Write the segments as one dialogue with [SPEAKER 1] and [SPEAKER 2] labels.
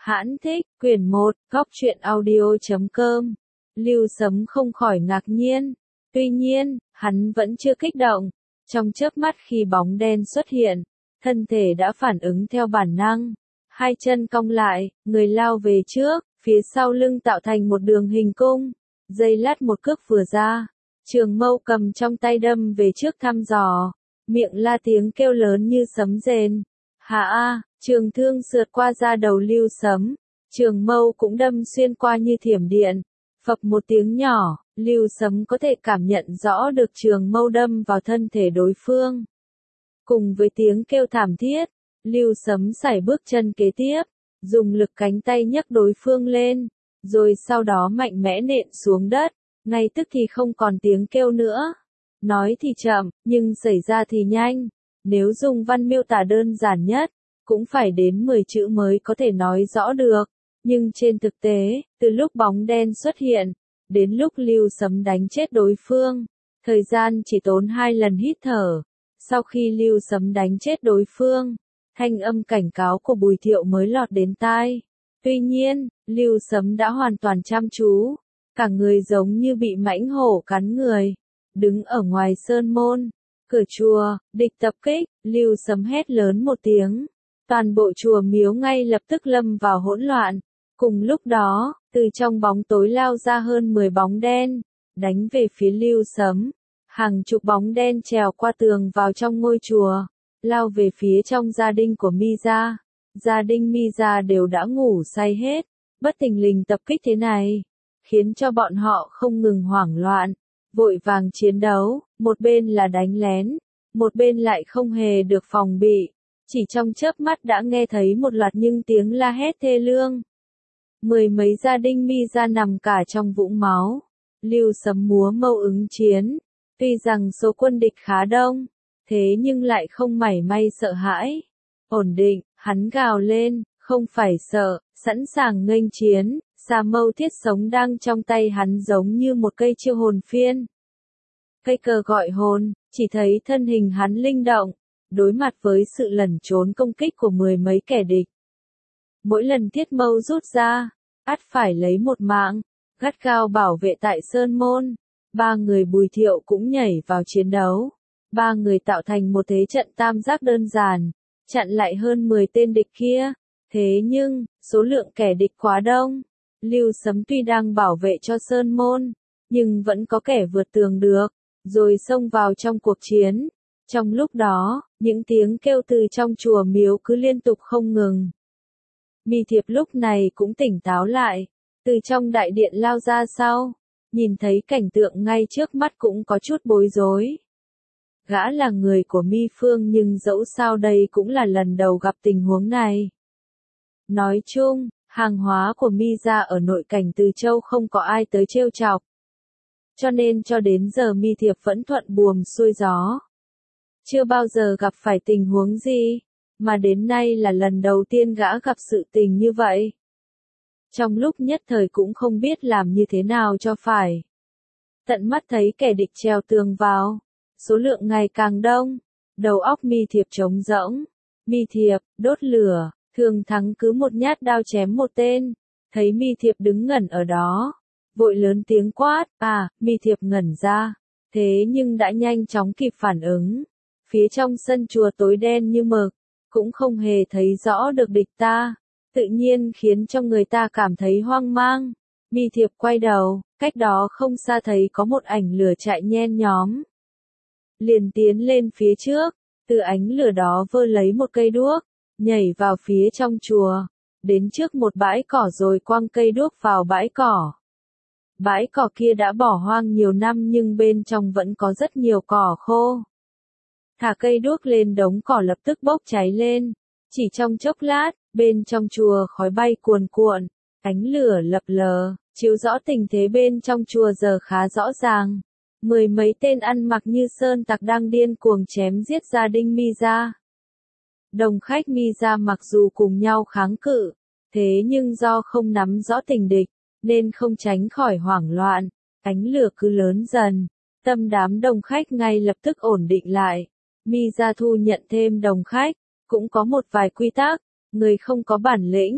[SPEAKER 1] Hãn thích, quyển 1, góc truyện audio.com. Lưu Sấm không khỏi ngạc nhiên. Tuy nhiên, hắn vẫn chưa kích động. Trong chớp mắt khi bóng đen xuất hiện, thân thể đã phản ứng theo bản năng. Hai chân cong lại, người lao về trước, phía sau lưng tạo thành một đường hình cung. Giây lát một cước vừa ra, Trường Mâu cầm trong tay đâm về trước thăm dò. Miệng la tiếng kêu lớn như sấm rền. Hà a, trường thương sượt qua da đầu Lưu Sấm. Trường Mâu cũng đâm xuyên qua như thiểm điện. Phập một tiếng nhỏ, Lưu Sấm có thể cảm nhận rõ được trường mâu đâm vào thân thể đối phương. Cùng với tiếng kêu thảm thiết, Lưu Sấm sải bước chân kế tiếp, dùng lực cánh tay nhấc đối phương lên, rồi sau đó mạnh mẽ nện xuống đất, ngay tức thì không còn tiếng kêu nữa. Nói thì chậm, nhưng xảy ra thì nhanh. Nếu dùng văn miêu tả đơn giản nhất, cũng phải đến 10 chữ mới có thể nói rõ được. Nhưng trên thực tế, từ lúc bóng đen xuất hiện, đến lúc Lưu Sấm đánh chết đối phương, thời gian chỉ tốn 2 lần hít thở. Sau khi Lưu Sấm đánh chết đối phương, thanh âm cảnh cáo của Bùi Thiệu mới lọt đến tai. Tuy nhiên, Lưu Sấm đã hoàn toàn chăm chú, cả người giống như bị mãnh hổ cắn người. Đứng ở ngoài sơn môn, cửa chùa, địch tập kích, Lưu Sấm hét lớn một tiếng. Toàn bộ chùa miếu ngay lập tức lâm vào hỗn loạn. Cùng lúc đó, từ trong bóng tối lao ra hơn 10 bóng đen, đánh về phía Lưu Sấm. Hàng chục bóng đen trèo qua tường vào trong ngôi chùa, lao về phía trong gia đình của Mi Gia. Gia đình Mi Gia đều đã ngủ say hết, bất thình lình tập kích thế này, khiến cho bọn họ không ngừng hoảng loạn, vội vàng chiến đấu, một bên là đánh lén, một bên lại không hề được phòng bị. Chỉ trong chớp mắt đã nghe thấy một loạt những tiếng la hét thê lương. Mười mấy gia đình Mi Gia nằm cả trong vũng máu. Lưu Sấm múa mâu ứng chiến. Tuy rằng số quân địch khá đông, thế nhưng lại không mảy may sợ hãi. Ổn định, hắn gào lên, không phải sợ, sẵn sàng nghênh chiến. Xà mâu thiết sống đang trong tay hắn giống như một cây chiêu hồn phiên. Cây cờ gọi hồn, chỉ thấy thân hình hắn linh động, đối mặt với sự lẩn trốn công kích của mười mấy kẻ địch. Mỗi lần thiết mâu rút ra, ắt phải lấy một mạng, gắt gao bảo vệ tại sơn môn. Ba người Bùi Thiệu cũng nhảy vào chiến đấu. Ba người tạo thành một thế trận tam giác đơn giản, chặn lại hơn 10 tên địch kia. Thế nhưng, số lượng kẻ địch quá đông. Lưu Sấm tuy đang bảo vệ cho sơn môn, nhưng vẫn có kẻ vượt tường được, rồi xông vào trong cuộc chiến. Trong lúc đó, những tiếng kêu từ trong chùa miếu cứ liên tục không ngừng. Mi Thiệp lúc này cũng tỉnh táo lại, từ trong đại điện lao ra sau, nhìn thấy cảnh tượng ngay trước mắt cũng có chút bối rối. Gã là người của Mi Phương nhưng dẫu sao đây cũng là lần đầu gặp tình huống này. Nói chung, hàng hóa của Mi Gia ở nội cảnh Từ Châu không có ai tới trêu chọc. Cho nên cho đến giờ Mi Thiệp vẫn thuận buồm xuôi gió. Chưa bao giờ gặp phải tình huống gì, mà đến nay là lần đầu tiên gã gặp sự tình như vậy. Trong lúc nhất thời cũng không biết làm như thế nào cho phải. Tận mắt thấy kẻ địch trèo tường vào, số lượng ngày càng đông, đầu óc Mi Thiệp trống rỗng. Mi Thiệp, đốt lửa, thường thắng cứ một nhát đao chém một tên. Thấy Mi Thiệp đứng ngẩn ở đó, vội lớn tiếng quát, Mi Thiệp ngẩn ra, thế nhưng đã nhanh chóng kịp phản ứng. Phía trong sân chùa tối đen như mực, cũng không hề thấy rõ được địch ta, tự nhiên khiến cho người ta cảm thấy hoang mang. Mi Thiệp quay đầu, cách đó không xa thấy có một ảnh lửa chạy nhen nhóm. Liền tiến lên phía trước, từ ánh lửa đó vơ lấy một cây đuốc, nhảy vào phía trong chùa, đến trước một bãi cỏ rồi quăng cây đuốc vào bãi cỏ. Bãi cỏ kia đã bỏ hoang nhiều năm nhưng bên trong vẫn có rất nhiều cỏ khô. Thả cây đuốc lên đống cỏ lập tức bốc cháy lên. Chỉ trong chốc lát, bên trong chùa khói bay cuồn cuộn, ánh lửa lập lờ, chiếu rõ tình thế bên trong chùa giờ khá rõ ràng. Mười mấy tên ăn mặc như sơn tặc đang điên cuồng chém giết gia đình Mi Gia. Đồng khách Mi Gia mặc dù cùng nhau kháng cự, thế nhưng do không nắm rõ tình địch, nên không tránh khỏi hoảng loạn. Ánh lửa cứ lớn dần, tâm đám đồng khách ngay lập tức ổn định lại. Mi Gia thu nhận thêm đồng khách, cũng có một vài quy tắc, người không có bản lĩnh,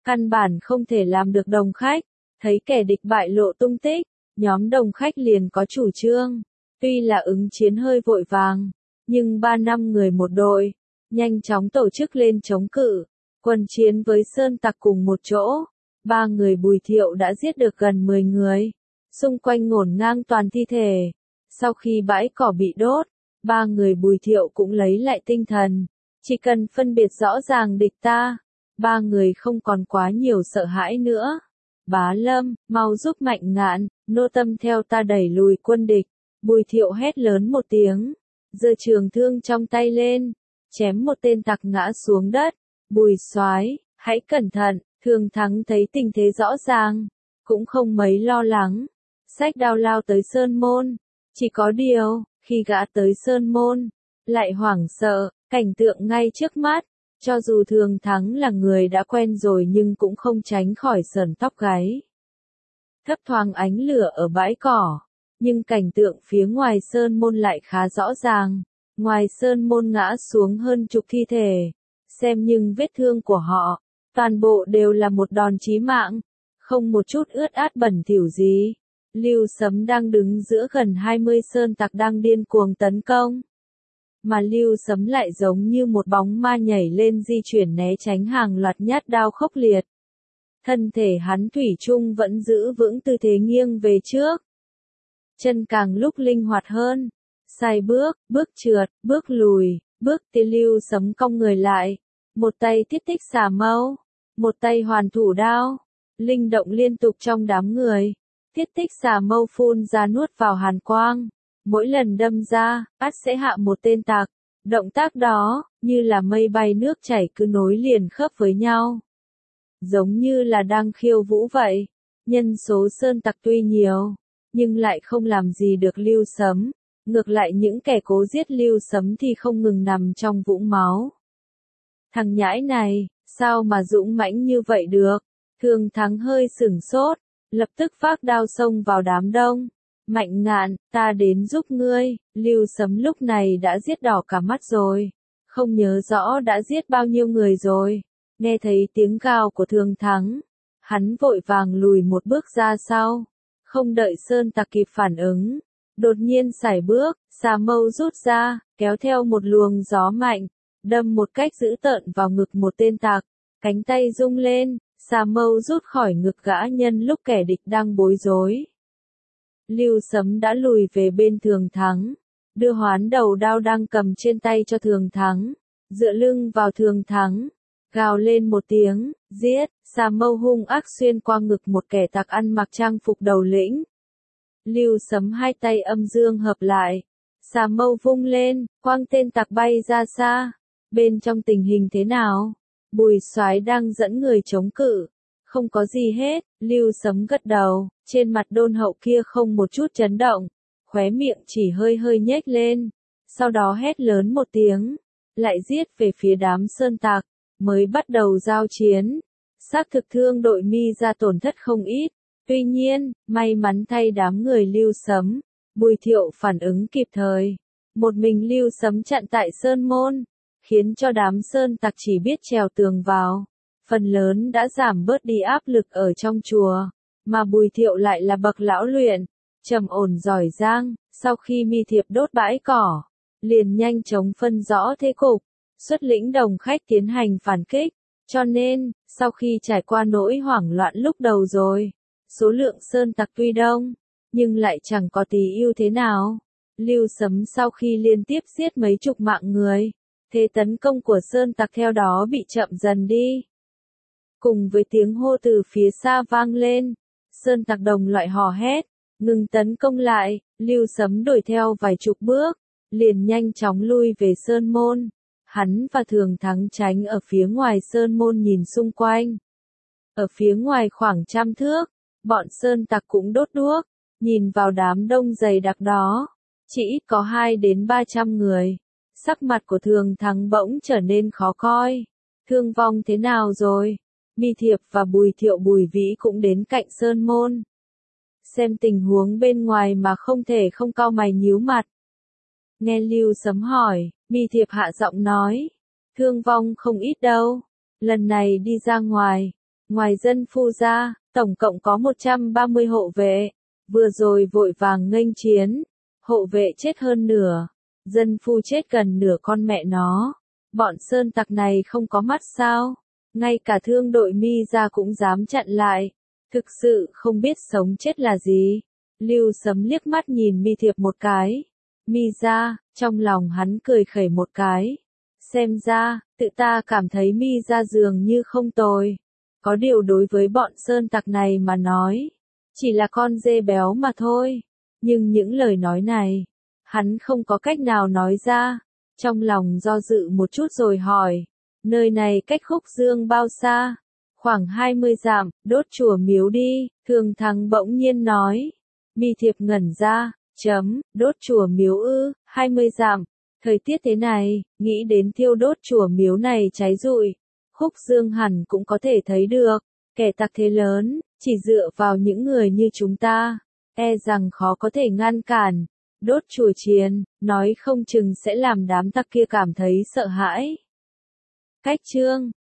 [SPEAKER 1] căn bản không thể làm được đồng khách, thấy kẻ địch bại lộ tung tích, nhóm đồng khách liền có chủ trương, tuy là ứng chiến hơi vội vàng, nhưng 3-5 người một đội, nhanh chóng tổ chức lên chống cự, quân chiến với sơn tặc cùng một chỗ, 3 người Bùi Thiệu đã giết được gần 10 người, xung quanh ngổn ngang toàn thi thể, sau khi bãi cỏ bị đốt, 3 người Bùi Thiệu cũng lấy lại tinh thần, chỉ cần phân biệt rõ ràng địch ta, 3 người không còn quá nhiều sợ hãi nữa. Bá Lâm, mau giúp Mạnh Ngạn, nô tâm theo ta đẩy lùi quân địch. Bùi Thiệu hét lớn một tiếng, giơ trường thương trong tay lên, chém một tên tặc ngã xuống đất. Bùi soái, hãy cẩn thận. Thường Thắng thấy tình thế rõ ràng, cũng không mấy lo lắng, xách đao lao tới Sơn Môn. Chỉ có điều, khi gã tới Sơn Môn, lại hoảng sợ, cảnh tượng ngay trước mắt. Cho dù Thường Thắng là người đã quen rồi nhưng cũng không tránh khỏi sởn tóc gáy. Thấp thoáng ánh lửa ở bãi cỏ, nhưng cảnh tượng phía ngoài Sơn Môn lại khá rõ ràng. Ngoài Sơn Môn ngã xuống hơn chục thi thể, xem nhưng vết thương của họ, toàn bộ đều là một đòn chí mạng, không một chút ướt át bẩn thỉu gì. Lưu Sấm đang đứng giữa gần 20 sơn tặc đang điên cuồng tấn công. Mà Lưu Sấm lại giống như một bóng ma nhảy lên di chuyển né tránh hàng loạt nhát đao khốc liệt. Thân thể hắn thủy chung vẫn giữ vững tư thế nghiêng về trước. Chân càng lúc linh hoạt hơn. Sai bước, bước trượt, bước lùi, bước tiến Lưu Sấm cong người lại. Một tay thiết tích xà mâu, một tay hoàn thủ đao. Linh động liên tục trong đám người. Thiết tích xà mâu phun ra nuốt vào hàn quang. Mỗi lần đâm ra, ắt sẽ hạ một tên tặc. Động tác đó, như là mây bay nước chảy cứ nối liền khớp với nhau. Giống như là đang khiêu vũ vậy. Nhân số sơn tặc tuy nhiều, nhưng lại không làm gì được Lưu Sấm. Ngược lại những kẻ cố giết Lưu Sấm thì không ngừng nằm trong vũng máu. Thằng nhãi này, sao mà dũng mãnh như vậy được? Thường Thắng hơi sửng sốt, lập tức phác đao xông vào đám đông. Mạnh Ngạn, ta đến giúp ngươi. Lưu Sấm lúc này đã giết đỏ cả mắt rồi, không nhớ rõ đã giết bao nhiêu người rồi. Nghe thấy tiếng gào của Thường Thắng, hắn vội vàng lùi một bước ra sau, không đợi sơn tặc kịp phản ứng, đột nhiên sải bước, xà mâu rút ra, kéo theo một luồng gió mạnh, đâm một cách dữ tợn vào ngực một tên tặc, cánh tay rung lên, xà mâu rút khỏi ngực gã nhân lúc kẻ địch đang bối rối. Lưu Sấm đã lùi về bên Thường Thắng, đưa hoán đầu đao đang cầm trên tay cho Thường Thắng, dựa lưng vào Thường Thắng, gào lên một tiếng, giết, xà mâu hung ác xuyên qua ngực một kẻ tặc ăn mặc trang phục đầu lĩnh. Lưu Sấm hai tay âm dương hợp lại, xà mâu vung lên, quăng tên tặc bay ra xa. Bên trong tình hình thế nào? Bùi soái đang dẫn người chống cự. Không có gì hết, Lưu Sấm gật đầu, trên mặt đôn hậu kia không một chút chấn động, khóe miệng chỉ hơi hơi nhếch lên, sau đó hét lớn một tiếng, lại giết về phía đám sơn tặc, mới bắt đầu giao chiến. Xác thực thương đội Mi ra tổn thất không ít, tuy nhiên, may mắn thay đám người Lưu Sấm, Bùi Thiệu phản ứng kịp thời, một mình Lưu Sấm chặn tại Sơn Môn, khiến cho đám sơn tặc chỉ biết trèo tường vào. Phần lớn đã giảm bớt đi áp lực ở trong chùa, mà Bùi Thiệu lại là bậc lão luyện, trầm ổn giỏi giang, sau khi Mi Thiệp đốt bãi cỏ, liền nhanh chóng phân rõ thế cục, xuất lĩnh đồng khách tiến hành phản kích, cho nên, sau khi trải qua nỗi hoảng loạn lúc đầu rồi, số lượng sơn tặc tuy đông, nhưng lại chẳng có tí ưu thế nào. Lưu Sấm sau khi liên tiếp giết mấy chục mạng người, thế tấn công của sơn tặc theo đó bị chậm dần đi. Cùng với tiếng hô từ phía xa vang lên, sơn tặc đồng loại hò hét, ngừng tấn công lại, Lưu Sấm đuổi theo vài chục bước, liền nhanh chóng lui về Sơn Môn. Hắn và Thường Thắng tránh ở phía ngoài Sơn Môn nhìn xung quanh. Ở phía ngoài khoảng 100 thước, bọn sơn tặc cũng đốt đuốc, nhìn vào đám đông dày đặc đó, chỉ ít có 2 đến 300 người. Sắc mặt của Thường Thắng bỗng trở nên khó coi. Thương vong thế nào rồi? Mi Thiệp và Bùi Thiệu Bùi Vĩ cũng đến cạnh Sơn Môn. Xem tình huống bên ngoài mà không thể không cau mày nhíu mặt. Nghe Lưu Sấm hỏi, Mi Thiệp hạ giọng nói, thương vong không ít đâu. Lần này đi ra ngoài, Ngoài dân phu ra, tổng cộng có 130 hộ vệ. Vừa rồi vội vàng nghênh chiến, hộ vệ chết hơn nửa, dân phu chết gần nửa con mẹ nó. Bọn sơn tặc này không có mắt sao? Ngay cả thương đội Mi ra cũng dám chặn lại. Thực sự không biết sống chết là gì. Lưu Sấm liếc mắt nhìn Mi Thiệp một cái. Mi ra, trong lòng hắn cười khẩy một cái. Xem ra, tự ta cảm thấy Mi ra dường như không tồi. Có điều đối với bọn sơn tặc này mà nói, chỉ là con dê béo mà thôi. Nhưng những lời nói này, hắn không có cách nào nói ra. Trong lòng do dự một chút rồi hỏi, nơi này cách Khúc Dương bao xa? Khoảng 20 dặm, đốt chùa miếu đi, Thường Thắng bỗng nhiên nói. Mi Thiệp ngẩn ra, đốt chùa miếu ư, 20 dặm. Thời tiết thế này, nghĩ đến thiêu đốt chùa miếu này cháy rụi. Khúc Dương hẳn cũng có thể thấy được, kẻ tặc thế lớn, chỉ dựa vào những người như chúng ta, e rằng khó có thể ngăn cản. Đốt chùa chiền, nói không chừng sẽ làm đám tặc kia cảm thấy sợ hãi. Cách chương